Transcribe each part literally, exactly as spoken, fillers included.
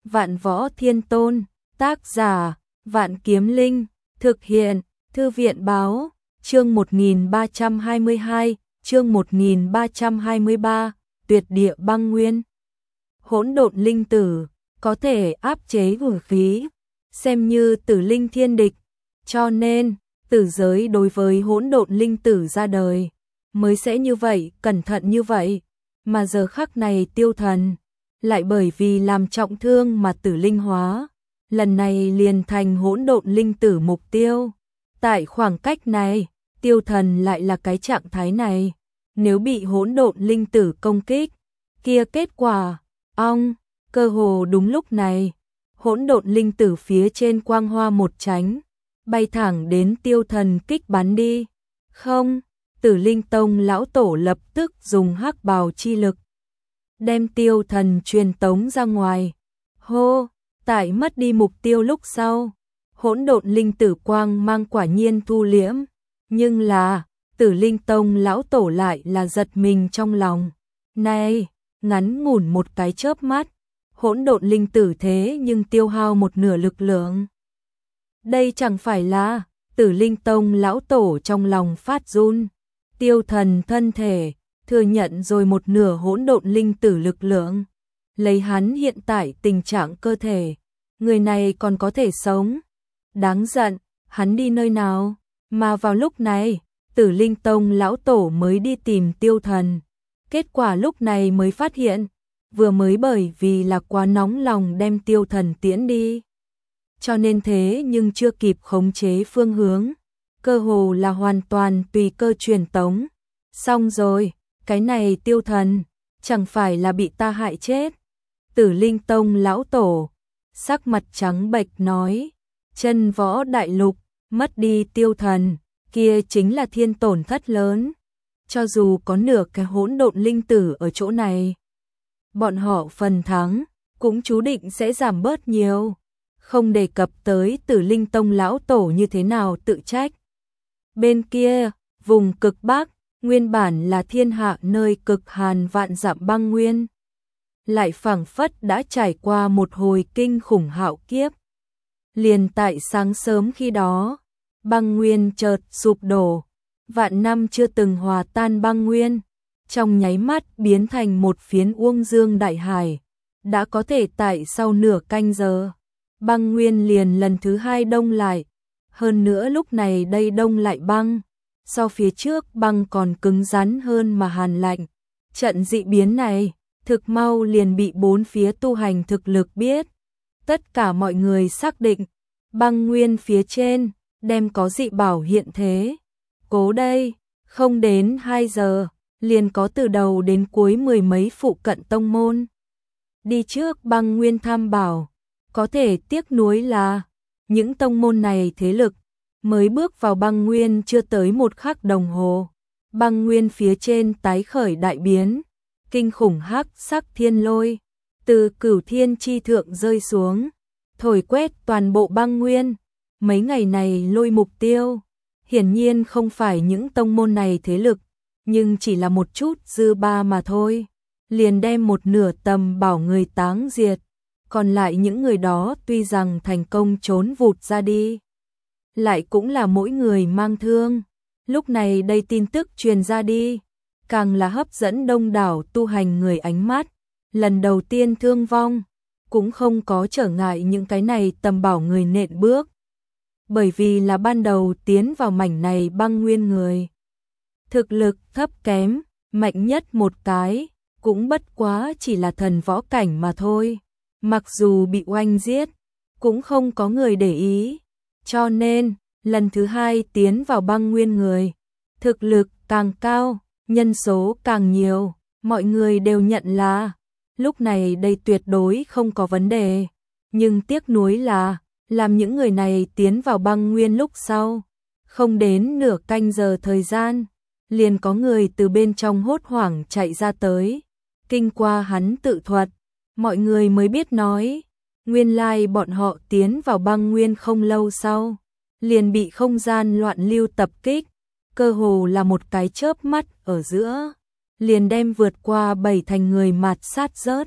Vạn Võ Thiên Tôn, tác giả, Vạn Kiếm Linh, thực hiện, Thư viện báo, chương một nghìn ba trăm hai mươi hai, chương một nghìn ba trăm hai mươi ba, tuyệt địa băng nguyên. Hỗn độn linh tử, có thể áp chế vũ khí, xem như tử linh thiên địch, cho nên, tử giới đối với hỗn độn linh tử ra đời, mới sẽ như vậy, cẩn thận như vậy, mà giờ khắc này Tiêu Thần, lại bởi vì làm trọng thương mà tử linh hóa, lần này liền thành hỗn độn linh tử mục tiêu. Tại khoảng cách này, Tiêu Thần lại là cái trạng thái này, nếu bị hỗn độn linh tử công kích, kia kết quả, ong, cơ hồ đúng lúc này, hỗn độn linh tử phía trên quang hoa một tránh, bay thẳng đến Tiêu Thần kích bắn đi. Không, Tử Linh Tông lão tổ lập tức dùng hắc bào chi lực, đem Tiêu Thần truyền tống ra ngoài. Hô, tại mất đi mục tiêu lúc sau, hỗn độn linh tử quang mang quả nhiên thu liễm, nhưng là, Tử Linh Tông lão tổ lại là giật mình trong lòng. Này, ngắn ngủn một cái chớp mắt, hỗn độn linh tử thế nhưng tiêu hao một nửa lực lượng. Đây chẳng phải là, Tử Linh Tông lão tổ trong lòng phát run, Tiêu Thần thân thể, thừa nhận rồi một nửa hỗn độn linh tử lực lượng. Lấy hắn hiện tại tình trạng cơ thể, người này còn có thể sống. Đáng giận, hắn đi nơi nào? Mà vào lúc này, Tử Linh Tông lão tổ mới đi tìm Tiêu Thần. Kết quả lúc này mới phát hiện, vừa mới bởi vì là quá nóng lòng đem Tiêu Thần tiễn đi. Cho nên thế nhưng chưa kịp khống chế phương hướng, cơ hồ là hoàn toàn tùy cơ truyền tống. Xong rồi, cái này Tiêu Thần, chẳng phải là bị ta hại chết. Tử Linh Tông lão tổ, sắc mặt trắng bệch nói, chân võ đại lục, mất đi Tiêu Thần, kia chính là thiên tổn thất lớn. Cho dù có nửa cái hỗn độn linh tử ở chỗ này, bọn họ phần thắng, cũng chú định sẽ giảm bớt nhiều. Không đề cập tới Tử Linh Tông lão tổ như thế nào tự trách. Bên kia, vùng cực Bắc, nguyên bản là thiên hạ nơi cực hàn vạn dặm băng nguyên, lại phảng phất đã trải qua một hồi kinh khủng hạo kiếp. Liền tại sáng sớm khi đó, băng nguyên chợt sụp đổ, vạn năm chưa từng hòa tan băng nguyên, trong nháy mắt biến thành một phiến uông dương đại hải, đã có thể tại sau nửa canh giờ, băng nguyên liền lần thứ hai đông lại, hơn nữa lúc này đây đông lại băng, so phía trước băng còn cứng rắn hơn mà hàn lạnh. Trận dị biến này, thực mau liền bị bốn phía tu hành thực lực biết. Tất cả mọi người xác định, băng nguyên phía trên, đem có dị bảo hiện thế. Cố đây, không đến hai giờ, liền có từ đầu đến cuối mười mấy phụ cận tông môn đi trước băng nguyên tham bảo. Có thể tiếc nuối là, những tông môn này thế lực, mới bước vào băng nguyên chưa tới một khắc đồng hồ. Băng nguyên phía trên tái khởi đại biến, kinh khủng hắc sắc thiên lôi, từ cửu thiên chi thượng rơi xuống, thổi quét toàn bộ băng nguyên. Mấy ngày này lôi mục tiêu, hiển nhiên không phải những tông môn này thế lực, nhưng chỉ là một chút dư ba mà thôi, liền đem một nửa tầm bảo người táng diệt. Còn lại những người đó tuy rằng thành công trốn vụt ra đi, lại cũng là mỗi người mang thương. Lúc này đây tin tức truyền ra đi, càng là hấp dẫn đông đảo tu hành người ánh mắt. Lần đầu tiên thương vong, cũng không có trở ngại những cái này tầm bảo người nện bước. Bởi vì là ban đầu tiến vào mảnh này băng nguyên người, thực lực thấp kém, mạnh nhất một cái, cũng bất quá chỉ là thần võ cảnh mà thôi. Mặc dù bị oanh giết, cũng không có người để ý. Cho nên, lần thứ hai tiến vào băng nguyên người, thực lực càng cao, nhân số càng nhiều, mọi người đều nhận là, lúc này đây tuyệt đối không có vấn đề. Nhưng tiếc nuối là, làm những người này tiến vào băng nguyên lúc sau, không đến nửa canh giờ thời gian, liền có người từ bên trong hốt hoảng chạy ra tới. Kinh qua hắn tự thuật, mọi người mới biết nói, nguyên lai bọn họ tiến vào băng nguyên không lâu sau, liền bị không gian loạn lưu tập kích, cơ hồ là một cái chớp mắt ở giữa, liền đem vượt qua bảy thành người mạt sát rớt.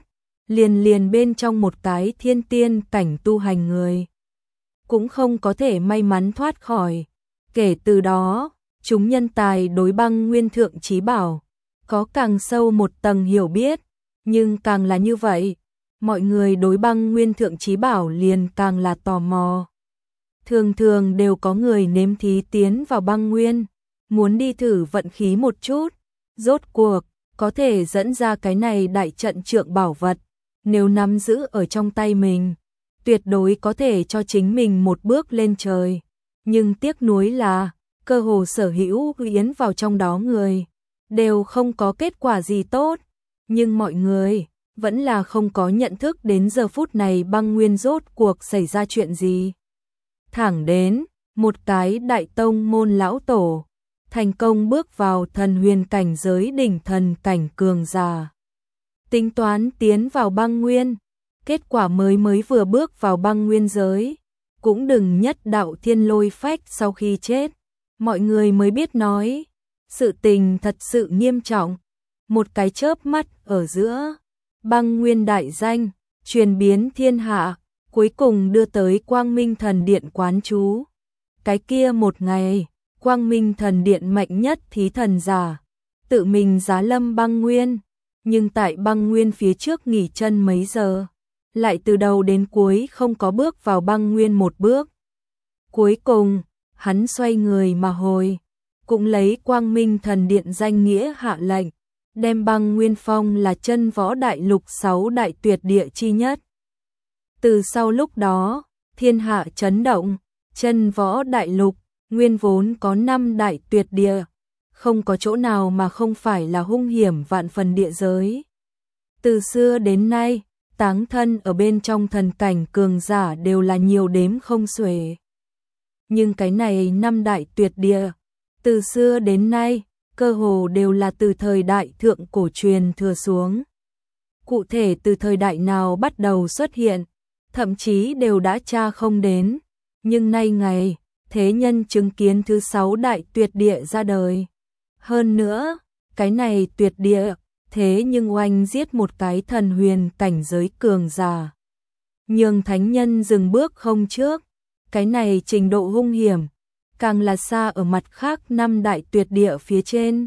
liền liền bên trong một cái thiên tiên cảnh tu hành người cũng không có thể may mắn thoát khỏi. Kể từ đó, chúng nhân tài đối băng nguyên thượng chí bảo có càng sâu một tầng hiểu biết, nhưng càng là như vậy, mọi người đối băng nguyên thượng chí bảo liền càng là tò mò. Thường thường đều có người nếm thí tiến vào băng nguyên, muốn đi thử vận khí một chút, rốt cuộc có thể dẫn ra cái này đại trận trượng bảo vật, nếu nắm giữ ở trong tay mình, tuyệt đối có thể cho chính mình một bước lên trời. Nhưng tiếc nuối là, cơ hồ sở hữu yến vào trong đó người, đều không có kết quả gì tốt, nhưng mọi người vẫn là không có nhận thức đến giờ phút này băng nguyên rốt cuộc xảy ra chuyện gì. Thẳng đến, một cái đại tông môn lão tổ, thành công bước vào thần huyền cảnh giới đỉnh thần cảnh cường giả. Tính toán tiến vào băng nguyên, kết quả mới mới vừa bước vào băng nguyên giới, cũng đừng nhất đạo thiên lôi phách sau khi chết, mọi người mới biết nói, sự tình thật sự nghiêm trọng, một cái chớp mắt ở giữa, băng nguyên đại danh, truyền biến thiên hạ, cuối cùng đưa tới Quang Minh Thần Điện quán trú. Cái kia một ngày, Quang Minh Thần Điện mạnh nhất thí thần giả, tự mình giá lâm băng nguyên, nhưng tại băng nguyên phía trước nghỉ chân mấy giờ, lại từ đầu đến cuối không có bước vào băng nguyên một bước. Cuối cùng, hắn xoay người mà hồi, cũng lấy Quang Minh Thần Điện danh nghĩa hạ lệnh, đem băng nguyên phong là chân võ đại lục sáu đại tuyệt địa chi nhất. Từ sau lúc đó, thiên hạ chấn động, chân võ đại lục, nguyên vốn có năm đại tuyệt địa, không có chỗ nào mà không phải là hung hiểm vạn phần địa giới. Từ xưa đến nay, táng thân ở bên trong thần cảnh cường giả đều là nhiều đếm không xuể. Nhưng cái này năm đại tuyệt địa, từ xưa đến nay, cơ hồ đều là từ thời đại thượng cổ truyền thừa xuống. Cụ thể từ thời đại nào bắt đầu xuất hiện, thậm chí đều đã tra không đến, nhưng nay ngày, thế nhân chứng kiến thứ sáu đại tuyệt địa ra đời. Hơn nữa, cái này tuyệt địa, thế nhưng oanh giết một cái thần huyền cảnh giới cường giả. Nhường thánh nhân dừng bước không trước, cái này trình độ hung hiểm, càng là xa ở mặt khác năm đại tuyệt địa phía trên.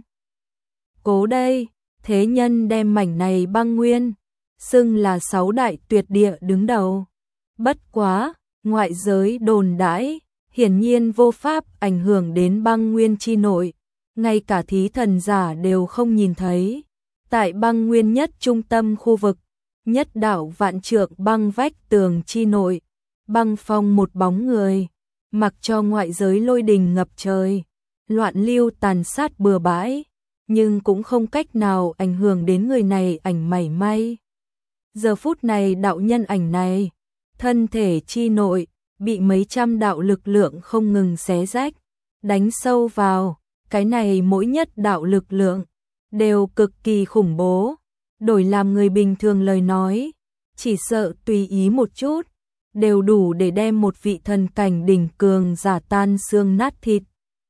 Cố đây, thế nhân đem mảnh này băng nguyên, xưng là sáu đại tuyệt địa đứng đầu. Bất quá, ngoại giới đồn đãi, hiển nhiên vô pháp ảnh hưởng đến băng nguyên chi nội, ngay cả thí thần giả đều không nhìn thấy. Tại băng nguyên nhất trung tâm khu vực, nhất đảo vạn trượng băng vách tường chi nội, băng phong một bóng người, mặc cho ngoại giới lôi đình ngập trời, loạn lưu tàn sát bừa bãi, nhưng cũng không cách nào ảnh hưởng đến người này ảnh mảy may. Giờ phút này đạo nhân ảnh này, thân thể chi nội, bị mấy trăm đạo lực lượng không ngừng xé rách, đánh sâu vào, cái này mỗi nhất đạo lực lượng, đều cực kỳ khủng bố, đổi làm người bình thường lời nói, chỉ sợ tùy ý một chút, đều đủ để đem một vị thần cảnh đỉnh cường giả tan xương nát thịt.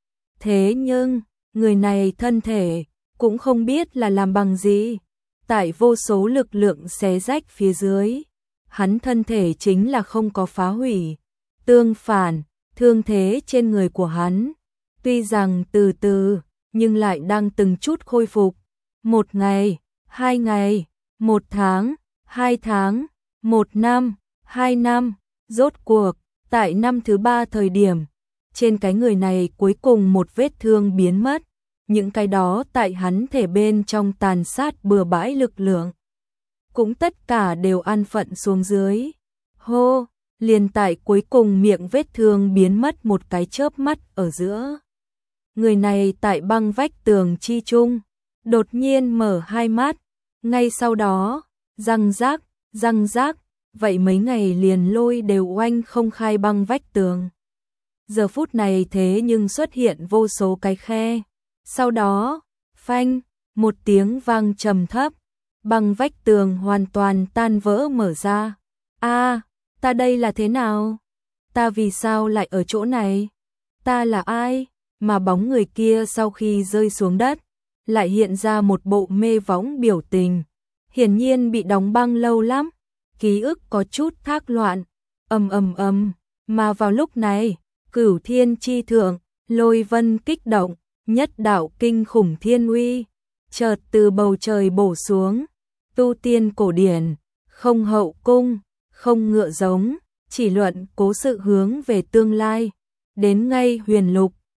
Thế nhưng, người này thân thể, cũng không biết là làm bằng gì, tại vô số lực lượng xé rách phía dưới, hắn thân thể chính là không có phá hủy, tương phản, thương thế trên người của hắn, tuy rằng từ từ, nhưng lại đang từng chút khôi phục. Một ngày, hai ngày, một tháng, hai tháng, một năm, hai năm, rốt cuộc, tại năm thứ ba thời điểm, trên cái người này cuối cùng một vết thương biến mất, những cái đó tại hắn thể bên trong tàn sát bừa bãi lực lượng, cũng tất cả đều an phận xuống dưới. Hô, liền tại cuối cùng miệng vết thương biến mất một cái chớp mắt ở giữa. Người này tại băng vách tường chi trung, đột nhiên mở hai mắt, ngay sau đó, răng rác, răng rác, vậy mấy ngày liền lôi đều oanh không khai băng vách tường. Giờ phút này thế nhưng xuất hiện vô số cái khe, sau đó, phanh, một tiếng vang trầm thấp, băng vách tường hoàn toàn tan vỡ mở ra. A, ta đây là thế nào? Ta vì sao lại ở chỗ này? Ta là ai? Mà bóng người kia sau khi rơi xuống đất, lại hiện ra một bộ mê võng biểu tình, hiển nhiên bị đóng băng lâu lắm, ký ức có chút thác loạn, ầm ầm ầm, mà vào lúc này, Cửu Thiên chi thượng, lôi vân kích động, nhất đạo kinh khủng thiên uy, chợt từ bầu trời bổ xuống, tu tiên cổ điển, không hậu cung, không ngựa giống, chỉ luận cố sự hướng về tương lai, đến ngay huyền lục,